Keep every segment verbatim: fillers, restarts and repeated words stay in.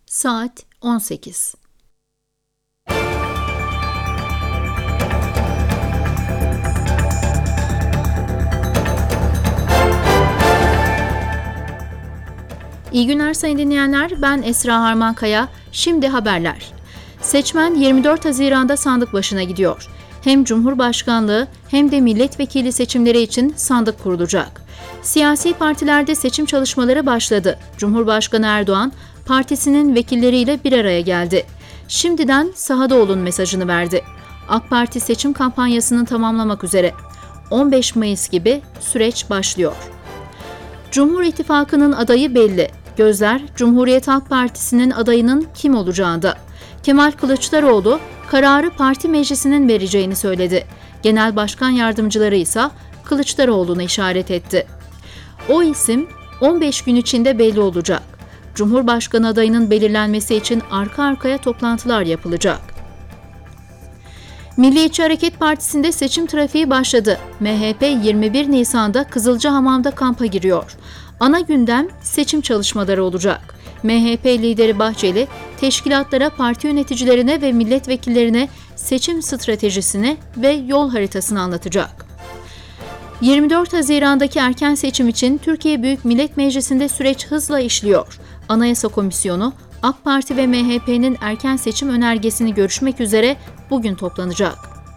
Saat on sekiz. İyi günler sayın dinleyenler, ben Esra Harmankaya. Şimdi haberler. Seçmen yirmi dört Haziran'da sandık başına gidiyor. Hem Cumhurbaşkanlığı hem de milletvekili seçimleri için sandık kurulacak. Siyasi partilerde seçim çalışmaları başladı. Cumhurbaşkanı Erdoğan, partisinin vekilleriyle bir araya geldi. Şimdiden sahada olun mesajını verdi. AK Parti seçim kampanyasını tamamlamak üzere. on beş Mayıs gibi süreç başlıyor. Cumhur İttifakı'nın adayı belli. Gözler Cumhuriyet Halk Partisi'nin adayının kim olacağında. Kemal Kılıçdaroğlu kararı parti meclisinin vereceğini söyledi. Genel Başkan Yardımcıları ise Kılıçdaroğlu'na işaret etti. O isim on beş gün içinde belli olacak. Cumhurbaşkanı adayının belirlenmesi için arka arkaya toplantılar yapılacak. Milliyetçi Hareket Partisi'nde seçim trafiği başladı. M H P yirmi bir Nisan'da Kızılcahamam'da kampa giriyor. Ana gündem seçim çalışmaları olacak. M H P lideri Bahçeli, teşkilatlara, parti yöneticilerine ve milletvekillerine seçim stratejisini ve yol haritasını anlatacak. yirmi dört Haziran'daki erken seçim için Türkiye Büyük Millet Meclisi'nde süreç hızla işliyor. Anayasa Komisyonu, AK Parti ve M H P'nin erken seçim önergesini görüşmek üzere bugün toplanacak.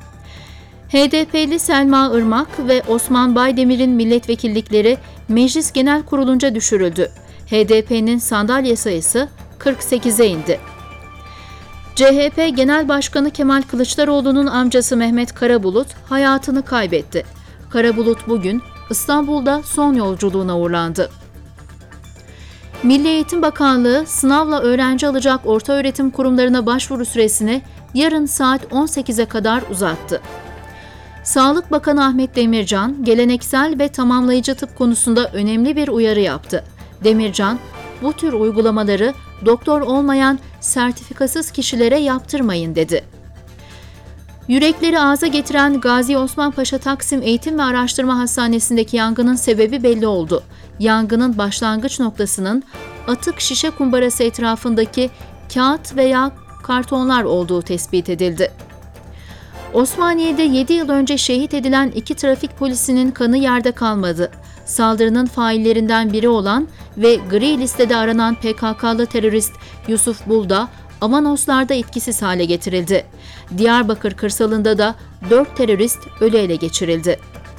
H D P'li Selma Irmak ve Osman Baydemir'in milletvekillikleri Meclis Genel Kurulu'nca düşürüldü. H D P'nin sandalye sayısı kırk sekize indi. C H P Genel Başkanı Kemal Kılıçdaroğlu'nun amcası Mehmet Karabulut hayatını kaybetti. Karabulut bugün İstanbul'da son yolculuğuna uğurlandı. Milli Eğitim Bakanlığı sınavla öğrenci alacak ortaöğretim kurumlarına başvuru süresini yarın saat on sekize kadar uzattı. Sağlık Bakanı Ahmet Demircan, geleneksel ve tamamlayıcı tıp konusunda önemli bir uyarı yaptı. Demircan, bu tür uygulamaları doktor olmayan sertifikasız kişilere yaptırmayın dedi. Yürekleri ağza getiren Gazi Osman Paşa Taksim Eğitim ve Araştırma Hastanesi'ndeki yangının sebebi belli oldu. Yangının başlangıç noktasının atık şişe kumbarası etrafındaki kağıt veya kartonlar olduğu tespit edildi. Osmaniye'de yedi yıl önce şehit edilen iki trafik polisinin kanı yerde kalmadı. Saldırının faillerinden biri olan ve gri listede aranan P K K'lı terörist Yusuf Bulda, Amanoslar'da etkisiz hale getirildi. Diyarbakır kırsalında da dört terörist ölü ele geçirildi.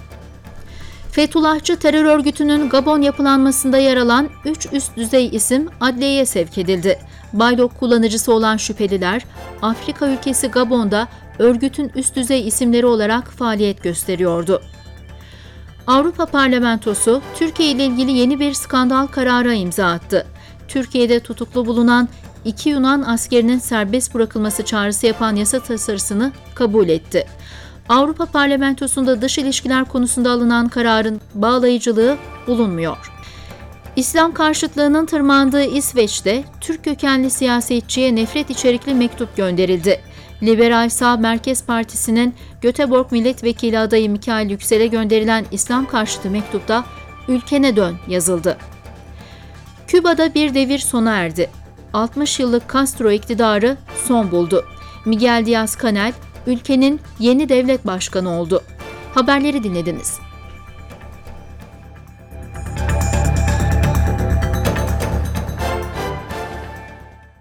Fethullahçı terör örgütünün Gabon yapılanmasında yer alan üç üst düzey isim adliyeye sevk edildi. Baylok kullanıcısı olan şüpheliler, Afrika ülkesi Gabon'da örgütün üst düzey isimleri olarak faaliyet gösteriyordu. Avrupa Parlamentosu, Türkiye ile ilgili yeni bir skandal karara imza attı. Türkiye'de tutuklu bulunan iki Yunan askerinin serbest bırakılması çağrısı yapan yasa tasarısını kabul etti. Avrupa Parlamentosu'nda dış ilişkiler konusunda alınan kararın bağlayıcılığı bulunmuyor. İslam karşıtlığının tırmandığı İsveç'te Türk kökenli siyasetçiye nefret içerikli mektup gönderildi. Liberal Sağ Merkez Partisi'nin Göteborg milletvekili adayı Mikail Yüksel'e gönderilen İslam karşıtı mektupta "Ülkene dön" yazıldı. Küba'da bir devir sona erdi. altmış yıllık Castro iktidarı son buldu. Miguel Díaz-Canel ülkenin yeni devlet başkanı oldu. Haberleri dinlediniz.